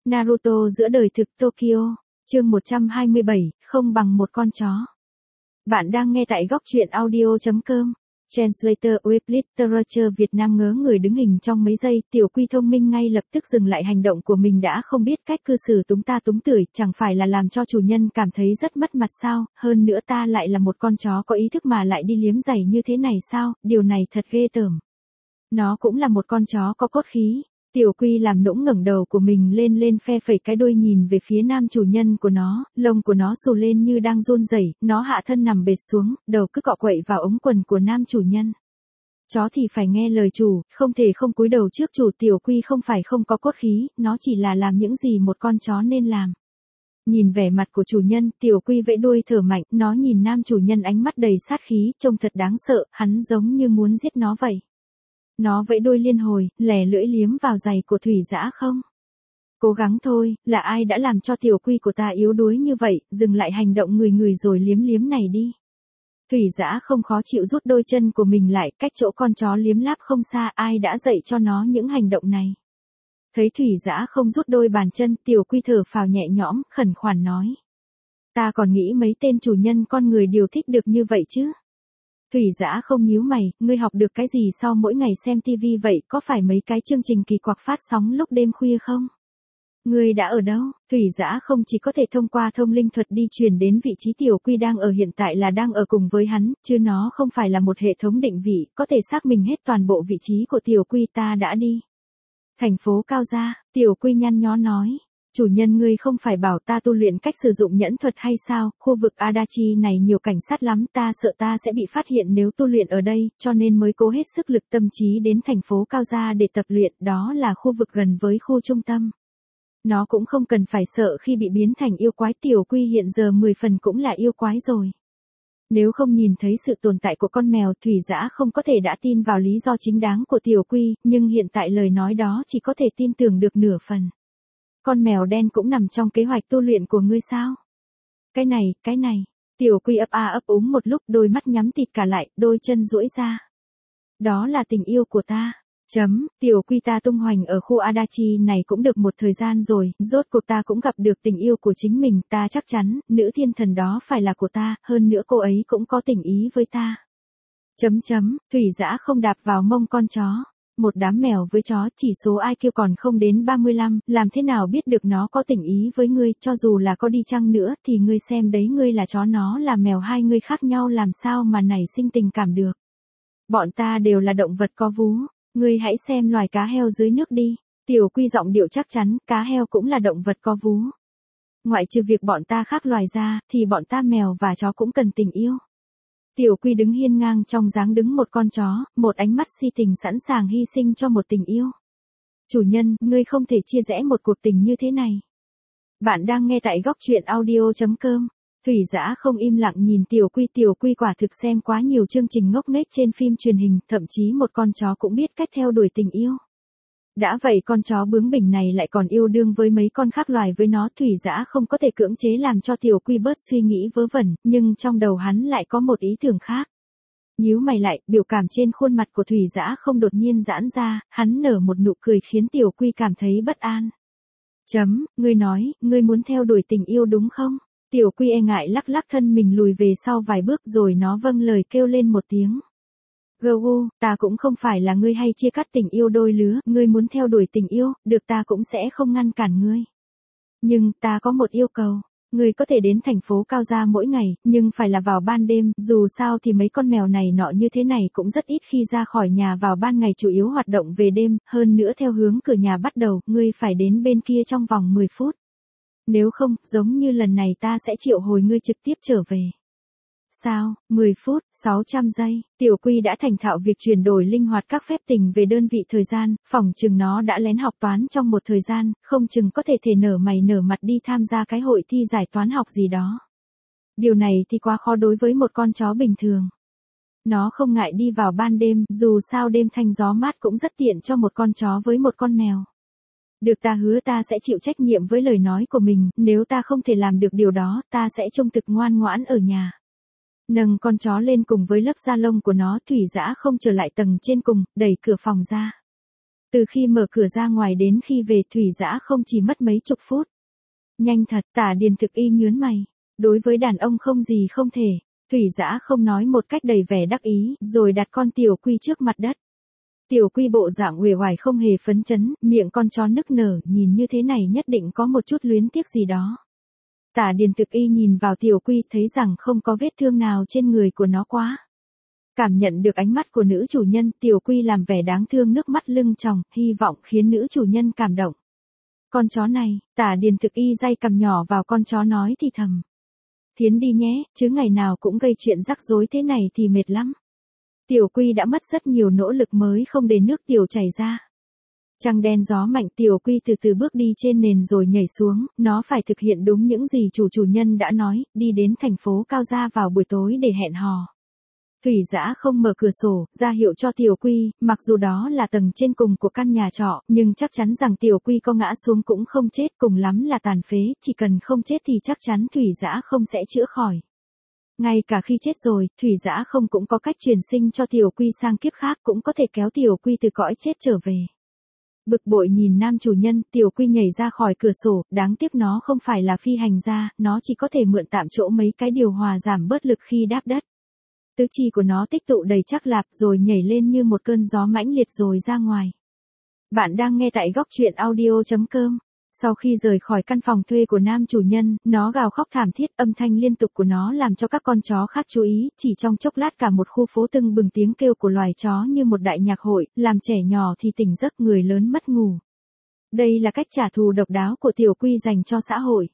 Naruto giữa đời thực Tokyo, chương 127, không bằng một con chó. Bạn đang nghe tại góc truyện audio.com. Translator with Literature Việt Nam ngớ người đứng hình trong mấy giây, Tiểu Quy thông minh ngay lập tức dừng lại hành động của mình đã không biết cách cư xử túng ta túng tưởi, chẳng phải là làm cho chủ nhân cảm thấy rất mất mặt sao, hơn nữa ta lại là một con chó có ý thức mà lại đi liếm giày như thế này sao, điều này thật ghê tởm. Nó cũng là một con chó có cốt khí. Tiểu Quy làm nũng ngẩng đầu của mình lên phe phẩy cái đuôi nhìn về phía nam chủ nhân của nó, lông của nó xù lên như đang run rẩy, nó hạ thân nằm bệt xuống, đầu cứ cọ quậy vào ống quần của nam chủ nhân. Chó thì phải nghe lời chủ, không thể không cúi đầu trước chủ. Tiểu Quy không phải không có cốt khí, nó chỉ là làm những gì một con chó nên làm. Nhìn vẻ mặt của chủ nhân, Tiểu Quy vẫy đuôi thở mạnh, nó nhìn nam chủ nhân ánh mắt đầy sát khí, trông thật đáng sợ, hắn giống như muốn giết nó vậy. Nó vẫy đuôi liên hồi, lè lưỡi liếm vào giày của Thủy Dã không. Cố gắng thôi, là ai đã làm cho Tiểu Quy của ta yếu đuối như vậy, dừng lại hành động người rồi liếm này đi. Thủy Dã không khó chịu rút đôi chân của mình lại, cách chỗ con chó liếm láp không xa, ai đã dạy cho nó những hành động này. Thấy Thủy Dã không rút đôi bàn chân, Tiểu Quy thở phào nhẹ nhõm, khẩn khoản nói. Ta còn nghĩ mấy tên chủ nhân con người đều thích được như vậy chứ. Thủy Dã không nhíu mày, ngươi học được cái gì sau mỗi ngày xem tivi vậy, có phải mấy cái chương trình kỳ quặc phát sóng lúc đêm khuya không? Ngươi đã ở đâu? Thủy Dã không chỉ có thể thông qua thông linh thuật đi truyền đến vị trí Tiểu Quy đang ở hiện tại là đang ở cùng với hắn, chứ nó không phải là một hệ thống định vị, có thể xác minh hết toàn bộ vị trí của Tiểu Quy. Ta đã đi. Thành phố Cao Gia, Tiểu Quy nhăn nhó nói. Chủ nhân ngươi không phải bảo ta tu luyện cách sử dụng nhẫn thuật hay sao, khu vực Adachi này nhiều cảnh sát lắm, ta sợ ta sẽ bị phát hiện nếu tu luyện ở đây, cho nên mới cố hết sức lực tâm trí đến thành phố Cao Gia để tập luyện, đó là khu vực gần với khu trung tâm. Nó cũng không cần phải sợ khi bị biến thành yêu quái. Tiểu Quy hiện giờ 10 phần cũng là yêu quái rồi. Nếu không nhìn thấy sự tồn tại của con mèo, Thủy Dã không có thể đã tin vào lý do chính đáng của Tiểu Quy, nhưng hiện tại lời nói đó chỉ có thể tin tưởng được nửa phần. Con mèo đen cũng nằm trong kế hoạch tu luyện của ngươi sao? Cái này, Tiểu Quy ấp a ấp úng một lúc, đôi mắt nhắm tịt cả lại, đôi chân duỗi ra. Đó là tình yêu của ta. Tiểu Quy ta tung hoành ở khu Adachi này cũng được một thời gian rồi, rốt cuộc ta cũng gặp được tình yêu của chính mình, ta chắc chắn, nữ thiên thần đó phải là của ta, hơn nữa cô ấy cũng có tình ý với ta. Thủy Dã không đạp vào mông con chó. Một đám mèo với chó, chỉ số IQ còn không đến 35, làm thế nào biết được nó có tình ý với ngươi, cho dù là có đi chăng nữa, thì ngươi xem đấy, ngươi là chó nó là mèo, hai người khác nhau làm sao mà nảy sinh tình cảm được. Bọn ta đều là động vật có vú, ngươi hãy xem loài cá heo dưới nước đi. Tiểu Quy giọng điệu chắc chắn, cá heo cũng là động vật có vú. Ngoại trừ việc bọn ta khác loài ra, thì bọn ta mèo và chó cũng cần tình yêu. Tiểu Quy đứng hiên ngang trong dáng đứng một con chó, một ánh mắt si tình sẵn sàng hy sinh cho một tình yêu. Chủ nhân, ngươi không thể chia rẽ một cuộc tình như thế này. Bạn đang nghe tại góc truyện audio.com. Thủy Dã không im lặng nhìn Tiểu Quy quả thực xem quá nhiều chương trình ngốc nghếch trên phim truyền hình, thậm chí một con chó cũng biết cách theo đuổi tình yêu. Đã vậy con chó bướng bỉnh này lại còn yêu đương với mấy con khác loài với nó. Thủy Dã không có thể cưỡng chế làm cho Tiểu Quy bớt suy nghĩ vớ vẩn, nhưng trong đầu hắn lại có một ý tưởng khác. Nhíu mày lại, biểu cảm trên khuôn mặt của Thủy Dã không đột nhiên giãn ra, hắn nở một nụ cười khiến Tiểu Quy cảm thấy bất an. Ngươi nói, ngươi muốn theo đuổi tình yêu đúng không? Tiểu Quy e ngại lắc thân mình lùi về sau vài bước rồi nó vâng lời kêu lên một tiếng. Gâu, ta cũng không phải là ngươi hay chia cắt tình yêu đôi lứa, ngươi muốn theo đuổi tình yêu, được, ta cũng sẽ không ngăn cản ngươi. Nhưng, ta có một yêu cầu, ngươi có thể đến thành phố Cao Gia mỗi ngày, nhưng phải là vào ban đêm, dù sao thì mấy con mèo này nọ như thế này cũng rất ít khi ra khỏi nhà vào ban ngày, chủ yếu hoạt động về đêm, hơn nữa theo hướng cửa nhà bắt đầu, ngươi phải đến bên kia trong vòng 10 phút. Nếu không, giống như lần này ta sẽ triệu hồi ngươi trực tiếp trở về. Sao, 10 phút, 600 giây, Tiểu Quy đã thành thạo việc chuyển đổi linh hoạt các phép tình về đơn vị thời gian, phỏng chừng nó đã lén học toán trong một thời gian, không chừng có thể nở mày nở mặt đi tham gia cái hội thi giải toán học gì đó. Điều này thì quá khó đối với một con chó bình thường. Nó không ngại đi vào ban đêm, dù sao đêm thanh gió mát cũng rất tiện cho một con chó với một con mèo. Được, ta hứa ta sẽ chịu trách nhiệm với lời nói của mình, nếu ta không thể làm được điều đó, ta sẽ trung thực ngoan ngoãn ở nhà. Nâng con chó lên cùng với lớp da lông của nó, Thủy Dã không trở lại tầng trên cùng, đẩy cửa phòng ra. Từ khi mở cửa ra ngoài đến khi về Thủy Dã không chỉ mất mấy chục phút. Nhanh thật, Tả Điền Thực Y nhướng mày. Đối với đàn ông không gì không thể. Thủy Dã không nói một cách đầy vẻ đắc ý, rồi đặt con Tiểu Quy trước mặt đất. Tiểu Quy bộ dạng uể oải không hề phấn chấn, miệng con chó nức nở, nhìn như thế này nhất định có một chút luyến tiếc gì đó. Tả Điền Thực Y nhìn vào Tiểu Quy thấy rằng không có vết thương nào trên người của nó quá. Cảm nhận được ánh mắt của nữ chủ nhân, Tiểu Quy làm vẻ đáng thương nước mắt lưng tròng, hy vọng khiến nữ chủ nhân cảm động. Con chó này, Tả Điền Thực Y day cằm nhỏ vào con chó nói thì thầm. Thiến đi nhé, chứ ngày nào cũng gây chuyện rắc rối thế này thì mệt lắm. Tiểu Quy đã mất rất nhiều nỗ lực mới không để nước tiểu chảy ra. Trăng đen gió mạnh, Tiểu Quy từ từ bước đi trên nền rồi nhảy xuống, nó phải thực hiện đúng những gì chủ nhân đã nói, đi đến thành phố Cao Gia vào buổi tối để hẹn hò. Thủy Dã không mở cửa sổ, ra hiệu cho Tiểu Quy, mặc dù đó là tầng trên cùng của căn nhà trọ, nhưng chắc chắn rằng Tiểu Quy có ngã xuống cũng không chết, cùng lắm là tàn phế, chỉ cần không chết thì chắc chắn Thủy Dã không sẽ chữa khỏi. Ngay cả khi chết rồi, Thủy Dã không cũng có cách truyền sinh cho Tiểu Quy sang kiếp khác, cũng có thể kéo Tiểu Quy từ cõi chết trở về. Bực bội nhìn nam chủ nhân, Tiểu Quy nhảy ra khỏi cửa sổ, đáng tiếc nó không phải là phi hành gia, nó chỉ có thể mượn tạm chỗ mấy cái điều hòa giảm bớt lực khi đáp đất. Tứ chi của nó tích tụ đầy chắc lạp rồi nhảy lên như một cơn gió mãnh liệt rồi ra ngoài. Bạn đang nghe tại góc truyện audio.com. Sau khi rời khỏi căn phòng thuê của nam chủ nhân, nó gào khóc thảm thiết, âm thanh liên tục của nó làm cho các con chó khác chú ý, chỉ trong chốc lát cả một khu phố tưng bừng tiếng kêu của loài chó như một đại nhạc hội, làm trẻ nhỏ thì tỉnh giấc, người lớn mất ngủ. Đây là cách trả thù độc đáo của Tiểu Quy dành cho xã hội.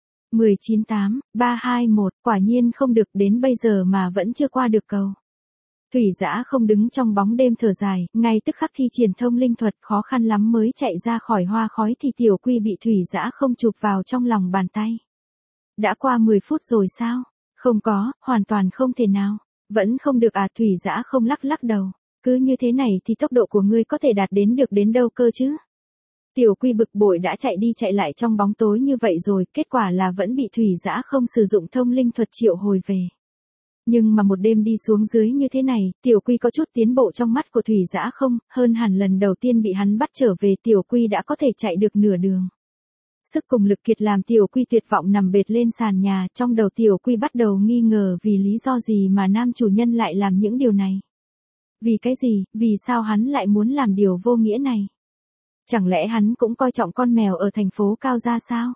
19/8/321, quả nhiên không được, đến bây giờ mà vẫn chưa qua được cầu. Thủy Dã không đứng trong bóng đêm thở dài, ngay tức khắc thi triển thông linh thuật, khó khăn lắm mới chạy ra khỏi hoa khói thì Tiểu Quy bị Thủy Dã không chụp vào trong lòng bàn tay. Đã qua 10 phút rồi sao? Không có, hoàn toàn không thể nào. Vẫn không được à? Thủy Dã không lắc đầu. Cứ như thế này thì tốc độ của ngươi có thể đạt đến được đến đâu cơ chứ? Tiểu Quy bực bội đã chạy đi chạy lại trong bóng tối như vậy rồi, kết quả là vẫn bị Thủy Dã không sử dụng thông linh thuật triệu hồi về. Nhưng mà một đêm đi xuống dưới như thế này, Tiểu Quy có chút tiến bộ trong mắt của Thủy Dã không, hơn hẳn lần đầu tiên bị hắn bắt trở về, Tiểu Quy đã có thể chạy được nửa đường. Sức cùng lực kiệt làm Tiểu Quy tuyệt vọng nằm bệt lên sàn nhà, trong đầu Tiểu Quy bắt đầu nghi ngờ vì lý do gì mà nam chủ nhân lại làm những điều này. Vì cái gì, vì sao hắn lại muốn làm điều vô nghĩa này? Chẳng lẽ hắn cũng coi trọng con mèo ở thành phố Cao Gia sao?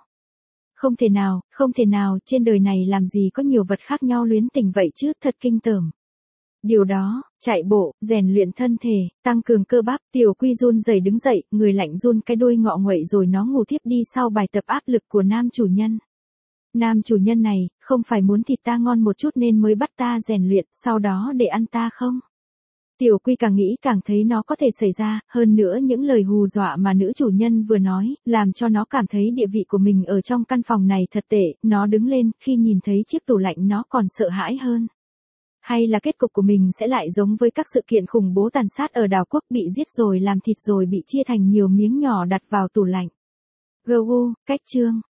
Không thể nào, trên đời này làm gì có nhiều vật khác nhau luyến tình vậy chứ, thật kinh tởm. Điều đó, chạy bộ, rèn luyện thân thể, tăng cường cơ bắp, Tiểu Quy run rẩy đứng dậy, người lạnh run cái đuôi ngọ nguậy rồi nó ngủ thiếp đi sau bài tập áp lực của nam chủ nhân. Nam chủ nhân này, không phải muốn thịt ta ngon một chút nên mới bắt ta rèn luyện, sau đó để ăn ta không? Tiểu Quy càng nghĩ càng thấy nó có thể xảy ra, hơn nữa những lời hù dọa mà nữ chủ nhân vừa nói, làm cho nó cảm thấy địa vị của mình ở trong căn phòng này thật tệ, nó đứng lên, khi nhìn thấy chiếc tủ lạnh nó còn sợ hãi hơn. Hay là kết cục của mình sẽ lại giống với các sự kiện khủng bố tàn sát ở đảo quốc, bị giết rồi làm thịt rồi bị chia thành nhiều miếng nhỏ đặt vào tủ lạnh. Cách chương